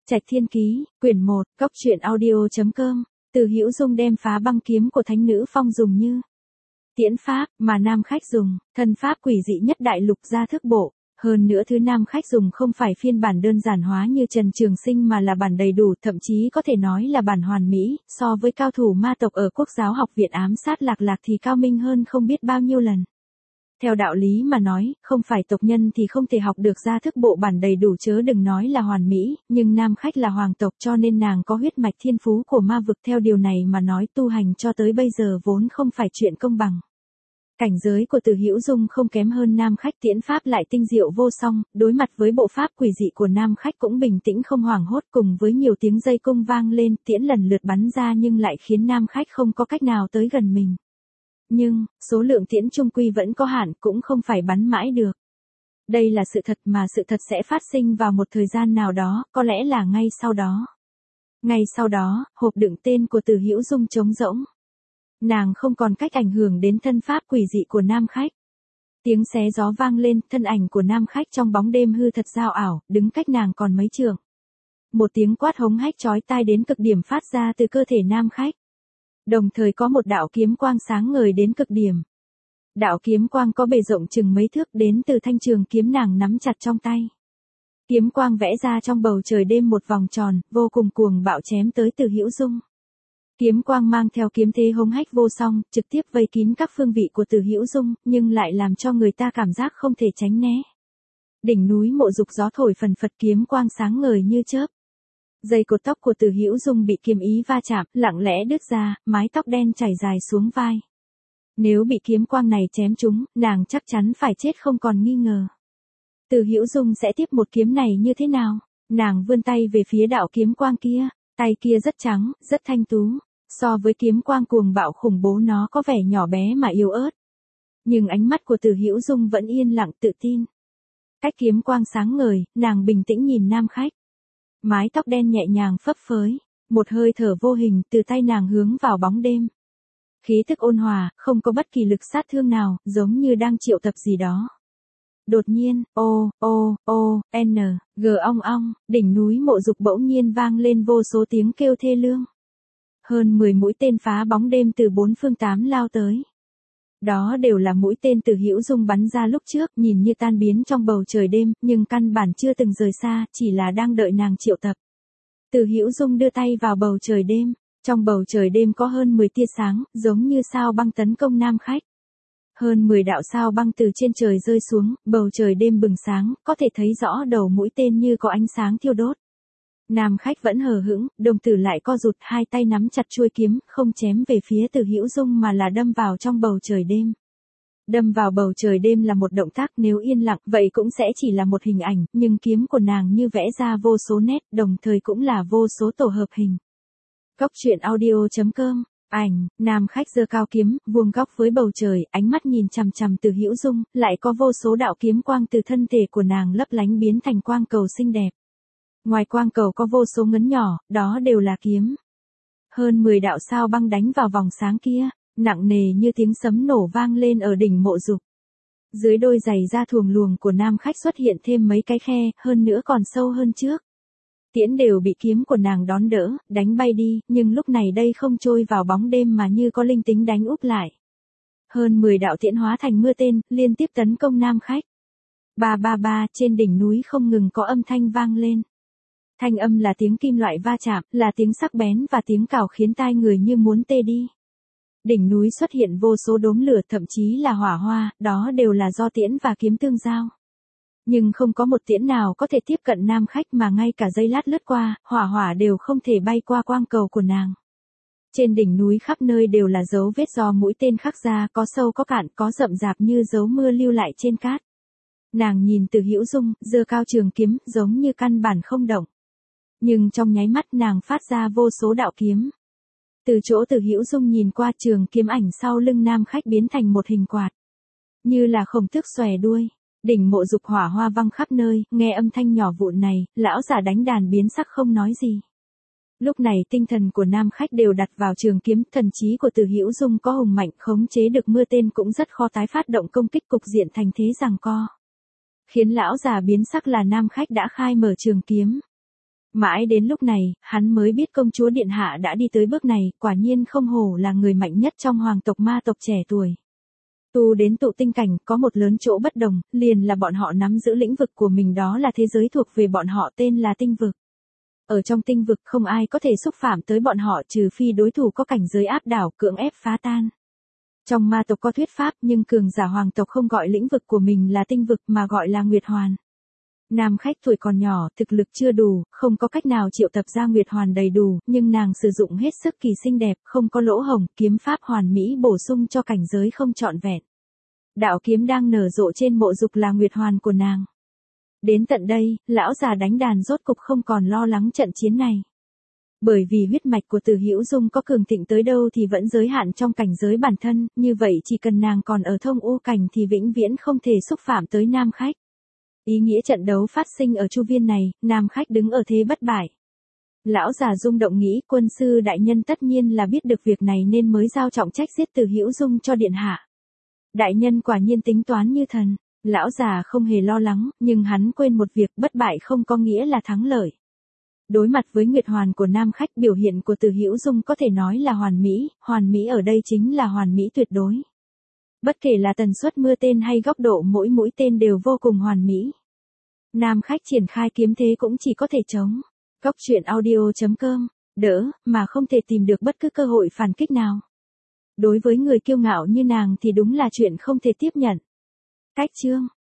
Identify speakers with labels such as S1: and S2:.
S1: Trạch Thiên Ký, quyển 1, Cốc truyện audio.com, Từ Hữu Dung đem phá băng kiếm của thánh nữ Phong dùng như tiễn pháp, mà nam khách dùng, thân pháp quỷ dị nhất đại lục gia thức bộ. Hơn nữa thứ nam khách dùng không phải phiên bản đơn giản hóa như Trần Trường Sinh mà là bản đầy đủ, thậm chí có thể nói là bản hoàn mỹ, so với cao thủ ma tộc ở Quốc giáo học viện ám sát Lạc Lạc thì cao minh hơn không biết bao nhiêu lần. Theo đạo lý mà nói, không phải tộc nhân thì không thể học được ra thức bộ bản đầy đủ chớ đừng nói là hoàn mỹ, nhưng nam khách là hoàng tộc cho nên nàng có huyết mạch thiên phú của ma vực, theo điều này mà nói tu hành cho tới bây giờ vốn không phải chuyện công bằng. Cảnh giới của Từ Hữu Dung không kém hơn nam khách, tiễn pháp lại tinh diệu vô song, đối mặt với bộ pháp quỷ dị của nam khách cũng bình tĩnh không hoảng hốt, cùng với nhiều tiếng dây cung vang lên, tiễn lần lượt bắn ra nhưng lại khiến nam khách không có cách nào tới gần mình. Nhưng, số lượng tiễn trung quy vẫn có hạn, cũng không phải bắn mãi được. Đây là sự thật mà sự thật sẽ phát sinh vào một thời gian nào đó, có lẽ là ngay sau đó. Ngay sau đó, hộp đựng tên của Từ Hữu Dung trống rỗng. Nàng không còn cách ảnh hưởng đến thân pháp quỷ dị của nam khách. Tiếng xé gió vang lên, thân ảnh của nam khách trong bóng đêm hư thật giao ảo, đứng cách nàng còn mấy trượng. Một tiếng quát hống hách chói tai đến cực điểm phát ra từ cơ thể nam khách. Đồng thời có một đạo kiếm quang sáng ngời đến cực điểm. Đạo kiếm quang có bề rộng chừng mấy thước đến từ thanh trường kiếm nàng nắm chặt trong tay. Kiếm quang vẽ ra trong bầu trời đêm một vòng tròn, vô cùng cuồng bạo chém tới Từ Hữu Dung. Kiếm quang mang theo kiếm thế hống hách vô song, trực tiếp vây kín các phương vị của Từ Hữu Dung, nhưng lại làm cho người ta cảm giác không thể tránh né. Đỉnh núi Mộ Dục gió thổi phần phật, kiếm quang sáng ngời như chớp. Dây cột tóc của Từ Hữu Dung bị kiếm ý va chạm, lặng lẽ đứt ra, mái tóc đen chảy dài xuống vai. Nếu bị kiếm quang này chém trúng, nàng chắc chắn phải chết không còn nghi ngờ. Từ Hữu Dung sẽ tiếp một kiếm này như thế nào? Nàng vươn tay về phía đạo kiếm quang kia, tay kia rất trắng, rất thanh tú. So với kiếm quang cuồng bạo khủng bố nó có vẻ nhỏ bé mà yếu ớt. Nhưng ánh mắt của Từ Hữu Dung vẫn yên lặng tự tin. Cách kiếm quang sáng ngời, nàng bình tĩnh nhìn nam khách. Mái tóc đen nhẹ nhàng phấp phới, một hơi thở vô hình từ tay nàng hướng vào bóng đêm. Khí tức ôn hòa, không có bất kỳ lực sát thương nào, giống như đang triệu tập gì đó. Đột nhiên, ong ong, đỉnh núi Mộ Dục bỗng nhiên vang lên vô số tiếng kêu thê lương. Hơn 10 mũi tên phá bóng đêm từ bốn phương tám lao tới. Đó đều là mũi tên Từ Hữu Dung bắn ra lúc trước, nhìn như tan biến trong bầu trời đêm, nhưng căn bản chưa từng rời xa, chỉ là đang đợi nàng triệu tập. Từ Hữu Dung đưa tay vào bầu trời đêm, trong bầu trời đêm có hơn 10 tia sáng, giống như sao băng tấn công nam khách. Hơn 10 đạo sao băng từ trên trời rơi xuống, bầu trời đêm bừng sáng, có thể thấy rõ đầu mũi tên như có ánh sáng thiêu đốt. Nam khách vẫn hờ hững, đồng tử lại co rụt, hai tay nắm chặt chuôi kiếm, không chém về phía Từ Hữu Dung mà là đâm vào trong bầu trời đêm. Đâm vào bầu trời đêm là một động tác, nếu yên lặng, vậy cũng sẽ chỉ là một hình ảnh, nhưng kiếm của nàng như vẽ ra vô số nét, đồng thời cũng là vô số tổ hợp hình. Cốc truyện audio.com, ảnh, nam khách giơ cao kiếm, vuông góc với bầu trời, ánh mắt nhìn chằm chằm Từ Hữu Dung, lại có vô số đạo kiếm quang từ thân thể của nàng lấp lánh biến thành quang cầu xinh đẹp. Ngoài quang cầu có vô số ngấn nhỏ, đó đều là kiếm. Hơn 10 đạo sao băng đánh vào vòng sáng kia, nặng nề như tiếng sấm nổ vang lên ở đỉnh Mộ Dục. Dưới đôi giày da thuồng luồng của nam khách xuất hiện thêm mấy cái khe, hơn nữa còn sâu hơn trước. Tiễn đều bị kiếm của nàng đón đỡ, đánh bay đi, nhưng lúc này đây không trôi vào bóng đêm mà như có linh tính đánh úp lại. Hơn 10 đạo tiễn hóa thành mưa tên, liên tiếp tấn công nam khách. Ba, trên đỉnh núi không ngừng có âm thanh vang lên. Thanh âm là tiếng kim loại va chạm, là tiếng sắc bén và tiếng cào khiến tai người như muốn tê đi. Đỉnh núi xuất hiện vô số đốm lửa, thậm chí là hỏa hoa, đó đều là do tiễn và kiếm tương giao. Nhưng không có một tiễn nào có thể tiếp cận nam khách mà ngay cả giây lát lướt qua, hỏa đều không thể bay qua quang cầu của nàng. Trên đỉnh núi khắp nơi đều là dấu vết do mũi tên khắc ra, có sâu có cạn, có rậm rạp như dấu mưa lưu lại trên cát. Nàng nhìn Từ Hữu Dung, giơ cao trường kiếm, giống như căn bản không động. Nhưng trong nháy mắt nàng phát ra vô số đạo kiếm. Từ chỗ Từ Hữu Dung nhìn qua, trường kiếm ảnh sau lưng nam khách biến thành một hình quạt. Như là khổng tước xòe đuôi. Đỉnh Mộ Dục hỏa hoa văng khắp nơi, nghe âm thanh nhỏ vụn này, lão già đánh đàn biến sắc không nói gì. Lúc này tinh thần của nam khách đều đặt vào trường kiếm, thần trí của Từ Hữu Dung có hùng mạnh, khống chế được mưa tên cũng rất khó tái phát động công kích, cục diện thành thế giằng co. Khiến lão già biến sắc là nam khách đã khai mở trường kiếm. Mãi đến lúc này, hắn mới biết công chúa điện hạ đã đi tới bước này, quả nhiên không hổ là người mạnh nhất trong hoàng tộc ma tộc trẻ tuổi. Tu đến tụ tinh cảnh có một lớn chỗ bất đồng, liền là bọn họ nắm giữ lĩnh vực của mình, đó là thế giới thuộc về bọn họ tên là tinh vực. Ở trong tinh vực không ai có thể xúc phạm tới bọn họ trừ phi đối thủ có cảnh giới áp đảo cưỡng ép phá tan. Trong ma tộc có thuyết pháp nhưng cường giả hoàng tộc không gọi lĩnh vực của mình là tinh vực mà gọi là Nguyệt Hoàn. Nam khách tuổi còn nhỏ, thực lực chưa đủ, không có cách nào triệu tập ra Nguyệt Hoàn đầy đủ, nhưng nàng sử dụng hết sức kỳ xinh đẹp, không có lỗ hổng, kiếm pháp hoàn mỹ bổ sung cho cảnh giới không trọn vẹn. Đạo kiếm đang nở rộ trên mộ dục là Nguyệt Hoàn của nàng. Đến tận đây, lão già đánh đàn rốt cục không còn lo lắng trận chiến này. Bởi vì huyết mạch của Từ Hữu Dung có cường thịnh tới đâu thì vẫn giới hạn trong cảnh giới bản thân, như vậy chỉ cần nàng còn ở thông u cảnh thì vĩnh viễn không thể xúc phạm tới nam khách. Ý nghĩa trận đấu phát sinh ở chu viên này, nam khách đứng ở thế bất bại. Lão già rung động nghĩ quân sư đại nhân tất nhiên là biết được việc này nên mới giao trọng trách giết Từ Hữu Dung cho điện hạ. Đại nhân quả nhiên tính toán như thần. Lão già không hề lo lắng, nhưng hắn quên một việc, bất bại không có nghĩa là thắng lợi. Đối mặt với Nguyệt Hoàn của nam khách, biểu hiện của Từ Hữu Dung có thể nói là hoàn mỹ ở đây chính là hoàn mỹ tuyệt đối. Bất kể là tần suất mưa tên hay góc độ mỗi mũi tên đều vô cùng hoàn mỹ. Nam khách triển khai kiếm thế cũng chỉ có thể chống. Góc truyện audio.com, đỡ, mà không thể tìm được bất cứ cơ hội phản kích nào. Đối với người kiêu ngạo như nàng thì đúng là chuyện không thể tiếp nhận. Cách chương